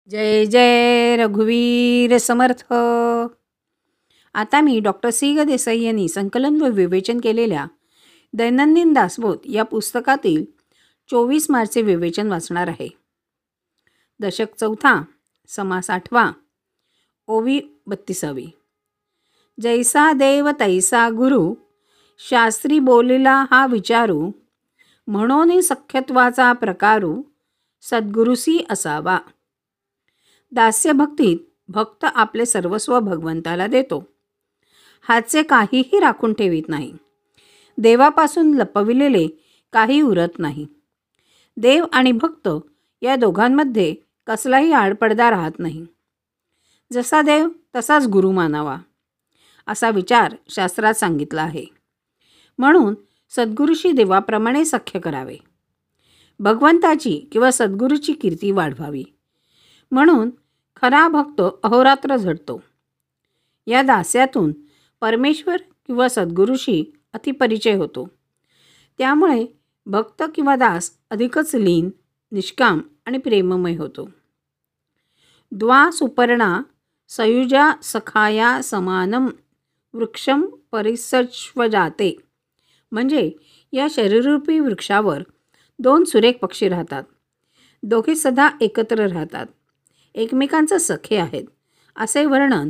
जय जय रघुवीर समर्थ. आता मी doctor C ग देसाई यांनी संकलन व विवेचन केलेल्या दैनंदिन दासबोध या पुस्तकातील 24 मार्चचे विवेचन वाचणार आहे. दशक 4, समास 8, ओवी 32. जैसा देव तैसा गुरु, शास्त्री बोलिला हा विचारू, म्हणून सख्यत्वाचा प्रकारू, सद्गुरुसी असावा. दास्यभक्तीत भक्त आपले सर्वस्व भगवंताला देतो. हातचे काहीही राखून ठेवीत नाही. देवापासून लपविलेले काही उरत नाही. देव आणि भक्त या दोघांमध्ये कसलाही आडपडदा राहत नाही. जसा देव तसाच गुरु मानावा, असा विचार शास्त्रात सांगितला आहे. म्हणून सद्गुरूशी देवाप्रमाणे सख्य करावे. भगवंताची किंवा सद्गुरूची कीर्ती वाढवावी. म्हणून खरा भक्त अहोरात्र झटतो. या दास्यातून परमेश्वर किंवा सद्गुरूशी अतिपरिचय होतो. त्यामुळे भक्त किंवा दास अधिकच लीन, निष्काम आणि प्रेममय होतो. द्वा सुपर्णा सयुजा सखाया समानम वृक्षम परिसश्वजाते. म्हणजे या शरीररूपी वृक्षावर 2 सुरेख पक्षी राहतात. दोघे सदा एकत्र राहतात, एकमेकांचे सखे आहेत, असे वर्णन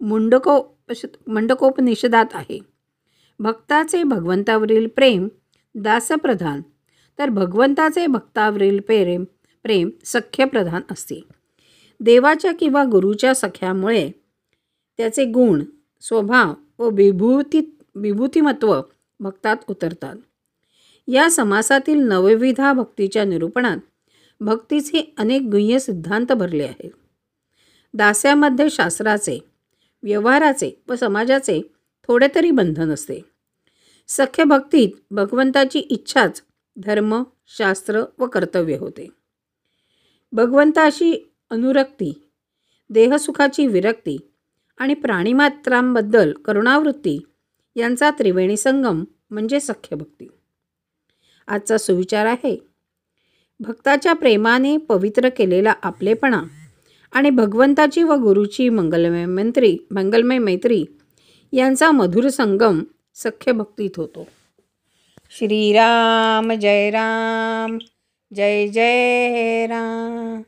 मंडकोपनिषदात आहे. भक्ताचे भगवंतावरील प्रेम दासप्रधान, तर भगवंताचे भक्तावरील प्रेम सख्यप्रधान असते. देवाच्या किंवा गुरूच्या सख्यामुळे त्याचे गुण, स्वभाव व विभूतिमत्व भक्तात उतरतात. या समासातील नवविधा भक्तीच्या निरूपणात भक्तीचे अनेक गुह्य सिद्धांत भरले आहेत. दास्यामध्ये शास्त्राचे, व्यवहाराचे व समाजाचे थोडे तरी बंधन असते. सख्य भक्तीत भगवंताची इच्छाच धर्म, शास्त्र व कर्तव्य होते. भगवंताशी अनुरक्ती, देहसुखाची विरक्ती आणि प्राणिमात्रांबद्दल करुणावृत्ती यांचा त्रिवेणी संगम म्हणजे सख्य भक्ती. आजचा सुविचार आहे: भक्ताच्या प्रेमाने पवित्र केलेला आपलेपणा आणि भगवंताची व गुरुची मंगलमय मैत्री यांचा मधुर संगम सख्य भक्तीत होतो. श्रीराम जय राम, जय जय राम.